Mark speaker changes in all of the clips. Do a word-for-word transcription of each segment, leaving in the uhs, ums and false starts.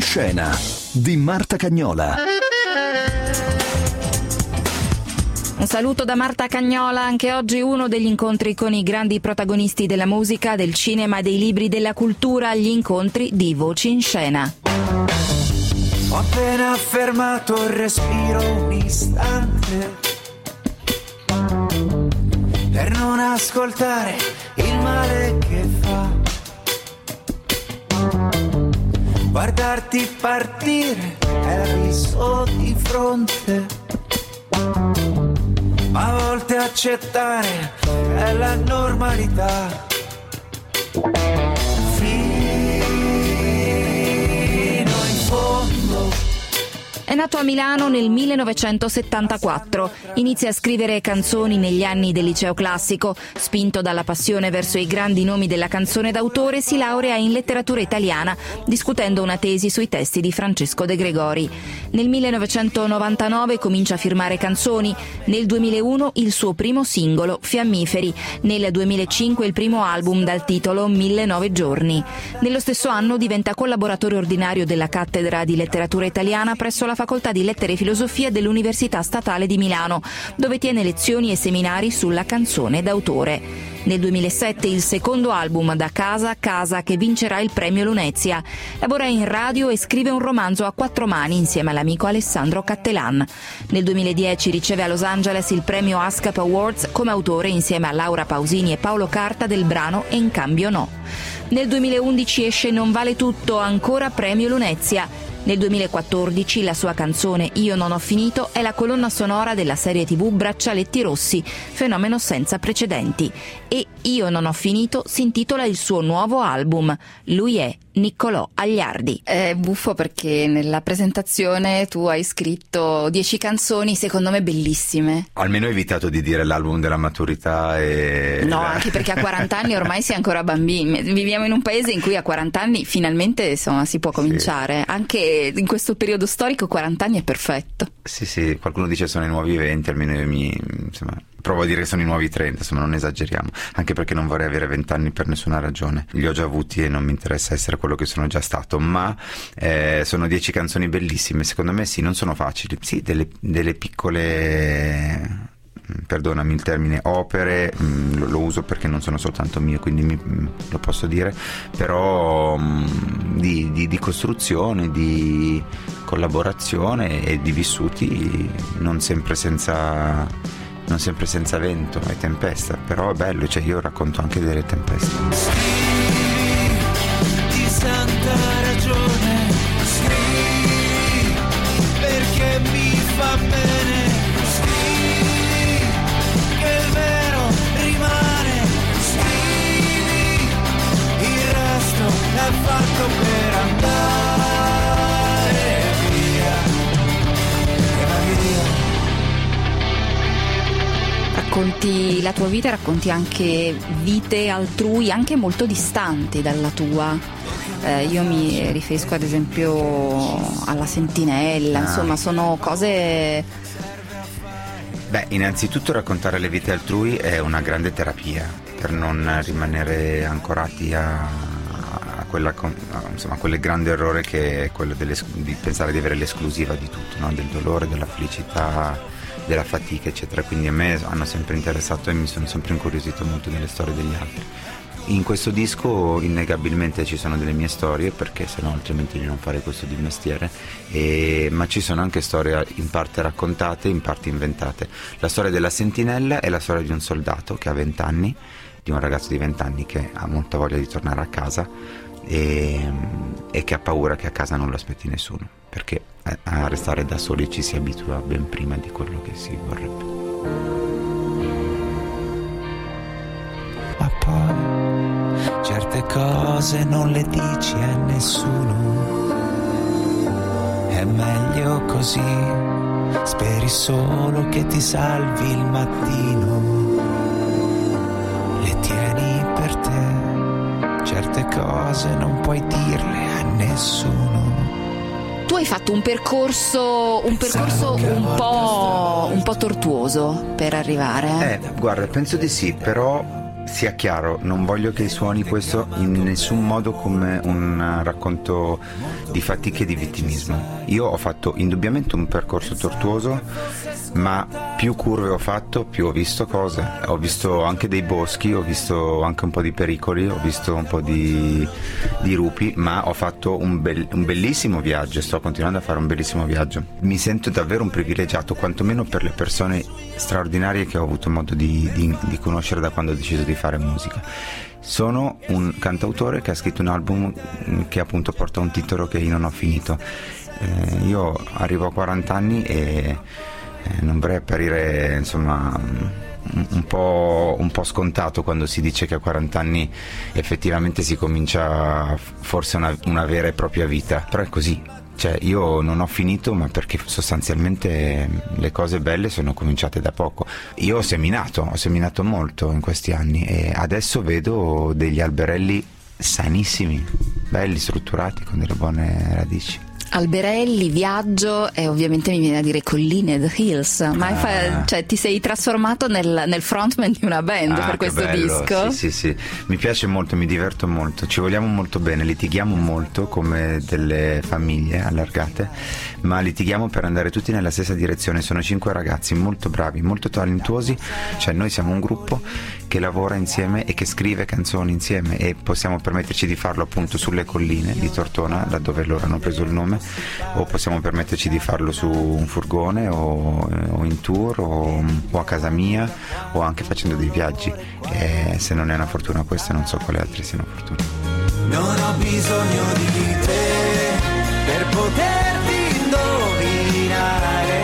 Speaker 1: scena di Marta Cagnola.
Speaker 2: Un saluto da Marta Cagnola. Anche oggi uno degli incontri con i grandi protagonisti della musica, del cinema e dei libri della cultura, gli incontri di Voci in Scena.
Speaker 3: Ho appena fermato il respiro un istante per non ascoltare il male che fa. Guardarti partire è l'abisso di fronte, ma a volte accettare è la normalità.
Speaker 2: È nato a Milano nel millenovecentosettantaquattro. Inizia a scrivere canzoni negli anni del liceo classico. Spinto dalla passione verso i grandi nomi della canzone d'autore, si laurea in letteratura italiana, discutendo una tesi sui testi di Francesco De Gregori. Nel millenovecentonovantanove comincia a firmare canzoni. Nel duemilauno il suo primo singolo, Fiammiferi. Nel duemilacinque il primo album dal titolo Mille nove giorni. Nello stesso anno diventa collaboratore ordinario della cattedra di letteratura italiana presso la Facoltà di Lettere e Filosofia dell'Università Statale di Milano, dove tiene lezioni e seminari sulla canzone d'autore. Nel duemilasette il secondo album, Da casa a casa, che vincerà il premio Lunezia. Lavora in radio e scrive un romanzo a quattro mani insieme all'amico Alessandro Cattelan. Nel duemiladieci riceve a Los Angeles il premio ASCAP Awards come autore insieme a Laura Pausini e Paolo Carta del brano E in cambio no. Nel duemilaundici esce Non vale tutto, ancora premio Lunezia. Nel duemilaquattordici la sua canzone Io non ho finito è la colonna sonora della serie tivù Braccialetti Rossi, fenomeno senza precedenti. E Io non ho finito si intitola il suo nuovo album. Lui è Niccolò Agliardi. È buffo perché nella presentazione tu hai scritto dieci canzoni, secondo me bellissime.
Speaker 4: Almeno ho evitato di dire l'album della maturità e...
Speaker 2: No, anche perché a quaranta anni ormai si è ancora bambini. Viviamo in un paese in cui a quaranta anni finalmente insomma si può cominciare. Sì. Anche in questo periodo storico quaranta anni è perfetto.
Speaker 4: Sì, sì, qualcuno dice sono i nuovi venti, almeno io mi... insomma... provo a dire che sono i nuovi trenta, insomma non esageriamo, anche perché non vorrei avere venti anni per nessuna ragione, li ho già avuti e non mi interessa essere quello che sono già stato, ma eh, sono dieci canzoni bellissime, secondo me sì, non sono facili, sì, delle, delle piccole, perdonami il termine, opere, mh, lo, lo uso perché non sono soltanto mie, quindi mi, mh, lo posso dire, però mh, di, di, di costruzione, di collaborazione e di vissuti non sempre senza... non sempre senza vento e tempesta, però è bello, cioè io racconto anche delle tempeste.
Speaker 3: Scrivi di santa ragione, scrivi perché mi fa bene, scrivi che il vero rimane, scrivi il resto è fatto per andare via, e vai via.
Speaker 2: Racconti la tua vita, racconti anche vite altrui, anche molto distanti dalla tua. Eh, io mi riferisco ad esempio alla Sentinella, ah. Insomma sono cose...
Speaker 4: Beh, innanzitutto raccontare le vite altrui è una grande terapia per non rimanere ancorati a, a, quella, a insomma, a quel grande errore che è quello delle, di pensare di avere l'esclusiva di tutto, no? Del dolore, della felicità, della fatica eccetera, quindi a me hanno sempre interessato e mi sono sempre incuriosito molto delle storie degli altri. In questo disco innegabilmente ci sono delle mie storie, perché se no altrimenti non farei questo di mestiere, e, ma ci sono anche storie in parte raccontate, in parte inventate. La storia della Sentinella è la storia di un soldato che ha venti anni, di un ragazzo di venti anni che ha molta voglia di tornare a casa e, e che ha paura che a casa non lo aspetti nessuno, perché a restare da soli ci si abitua ben prima di quello che si vorrebbe.
Speaker 3: Ma poi certe cose non le dici a nessuno, è meglio così, speri solo che ti salvi il mattino, le tieni per te, certe cose non puoi dirle a nessuno.
Speaker 2: Tu hai fatto un percorso un percorso un po', un po' tortuoso per arrivare.
Speaker 4: Eh, guarda, penso di sì, però sia chiaro, non voglio che suoni questo in nessun modo come un racconto di fatiche e di vittimismo. Io ho fatto indubbiamente un percorso tortuoso, ma più curve ho fatto, più ho visto cose. Ho visto anche dei boschi, ho visto anche un po' di pericoli, ho visto un po' di, di lupi, ma ho fatto un, bel, un bellissimo viaggio, sto continuando a fare un bellissimo viaggio. Mi sento davvero un privilegiato, quantomeno per le persone straordinarie che ho avuto modo di, di, di conoscere da quando ho deciso di fare musica. Sono un cantautore che ha scritto un album che appunto porta un titolo che io non ho finito. Eh, io arrivo a quaranta anni e eh, non vorrei apparire insomma un, un, po', un po' scontato quando si dice che a quaranta anni effettivamente si comincia forse una, una vera e propria vita, però è così. Cioè io non ho finito, ma perché sostanzialmente le cose belle sono cominciate da poco. Io ho seminato, ho seminato molto in questi anni e adesso vedo degli alberelli sanissimi, belli, strutturati, con delle buone radici.
Speaker 2: Alberelli, viaggio e ovviamente mi viene a dire colline, The Hills, ma ah. fa, cioè, ti sei trasformato nel, nel frontman di una band ah, per questo
Speaker 4: bello.
Speaker 2: disco?
Speaker 4: Sì, sì, sì, mi piace molto, mi diverto molto, ci vogliamo molto bene, litighiamo molto come delle famiglie allargate, ma litighiamo per andare tutti nella stessa direzione. Sono cinque ragazzi molto bravi, molto talentuosi, cioè noi siamo un gruppo che lavora insieme e che scrive canzoni insieme e possiamo permetterci di farlo appunto sulle colline di Tortona, da dove loro hanno preso il nome, o possiamo permetterci di farlo su un furgone o, o in tour o, o a casa mia o anche facendo dei viaggi, e se non è una fortuna questa non so quale altre siano fortune.
Speaker 3: Non ho bisogno di te per poterti indovinare,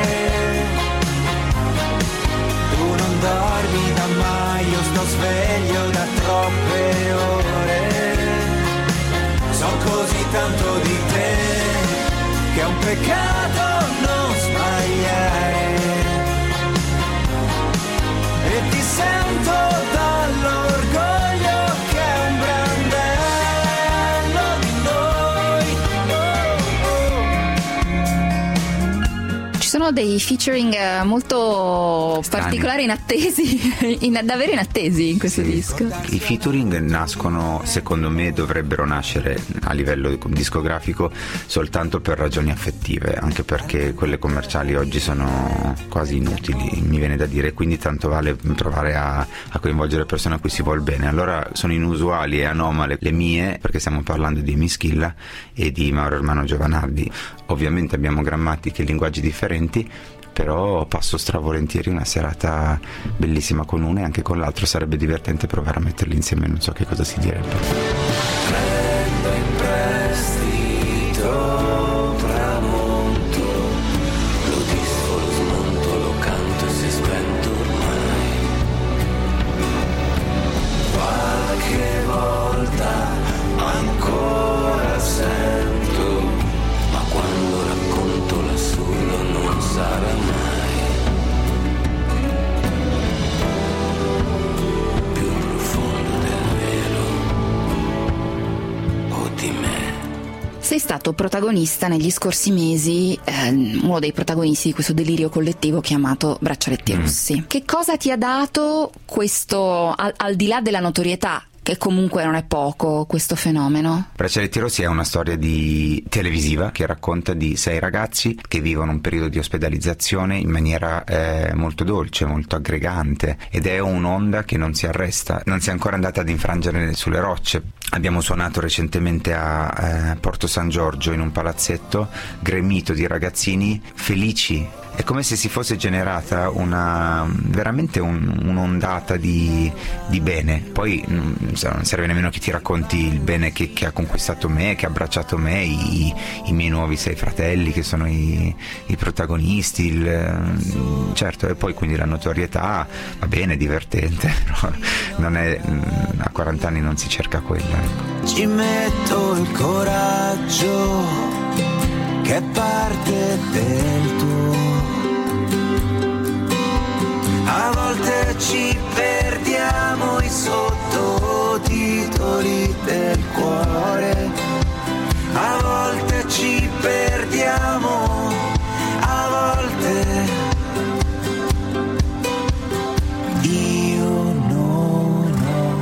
Speaker 3: tu non dormi da mai, io sto sveglio da troppe ore, so così tanto di te che è un peccato non sbagliare, e ti sento dall'orgoglio che è un brandello di noi. Oh, oh.
Speaker 2: Ci sono dei featuring molto
Speaker 4: Strani.
Speaker 2: particolari, inattesi, in, davvero inattesi in questo
Speaker 4: sì.
Speaker 2: disco.
Speaker 4: I featuring nascono, secondo me dovrebbero nascere a livello discografico soltanto per ragioni affettive, anche perché quelle commerciali oggi sono quasi inutili, mi viene da dire, quindi tanto vale provare a, a coinvolgere persone a cui si vuol bene. Allora sono inusuali e anomale le mie, perché stiamo parlando di Mischilla e di Mauro Ermano Giovanardi. Ovviamente abbiamo grammatiche e linguaggi differenti, però passo stravolentieri una serata bellissima con uno, e anche con l'altro sarebbe divertente provare a metterli insieme, non so che cosa si direbbe.
Speaker 3: Prendo in prestito tramonto, lo disfo, lo smonto, lo canto e si è spento ormai. Qualche volta ancora sento, ma quando racconto l'assurdo non sarà mai più profondo del velo o di me.
Speaker 2: Sei stato protagonista negli scorsi mesi, eh, uno dei protagonisti di questo delirio collettivo chiamato Braccialetti
Speaker 4: Mm.
Speaker 2: Rossi. Che cosa ti ha dato questo, al, al di là della notorietà, che comunque non è poco, questo fenomeno?
Speaker 4: Braccialetti Rossi è una storia di televisiva che racconta di sei ragazzi che vivono un periodo di ospedalizzazione in maniera eh, molto dolce, molto aggregante, ed è un'onda che non si arresta, non si è ancora andata ad infrangere sulle rocce. Abbiamo suonato recentemente a eh, Porto San Giorgio in un palazzetto gremito di ragazzini felici. È come se si fosse generata una veramente un, un'ondata di, di bene. Poi non serve nemmeno che ti racconti il bene che, che ha conquistato me, che ha abbracciato me, i, i miei nuovi sei fratelli che sono i, i protagonisti, il, certo, e poi quindi la notorietà, va bene, è divertente, però non è, a quaranta anni non si cerca quello. Ecco.
Speaker 3: Ci metto il coraggio che è parte del tuo. A volte ci perdiamo i sottotitoli del cuore, a volte ci perdiamo, a volte io non ho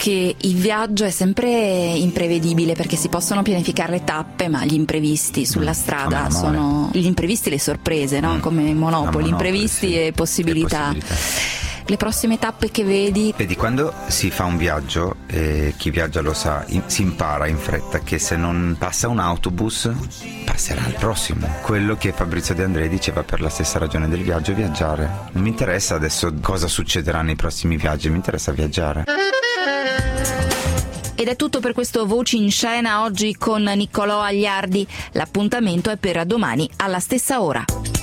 Speaker 2: che il viaggio è sempre imprevedibile, perché si possono pianificare le tappe, ma gli imprevisti sulla
Speaker 4: Mm,
Speaker 2: strada
Speaker 4: amore.
Speaker 2: sono gli imprevisti, le sorprese, no?
Speaker 4: Mm.
Speaker 2: Come
Speaker 4: La
Speaker 2: Monopoli,
Speaker 4: Monopoli,
Speaker 2: imprevisti
Speaker 4: sì.
Speaker 2: e possibilità.
Speaker 4: E possibilità.
Speaker 2: Le prossime tappe che vedi?
Speaker 4: Vedi, quando si fa un viaggio, e chi viaggia lo sa, in- si impara in fretta che se non passa un autobus, passerà il prossimo. Quello che Fabrizio De André diceva per la stessa ragione del viaggio è viaggiare. Non mi interessa adesso cosa succederà nei prossimi viaggi, mi interessa viaggiare.
Speaker 2: Ed è tutto per questo Voci in Scena oggi con Niccolò Agliardi. L'appuntamento è per domani alla stessa ora.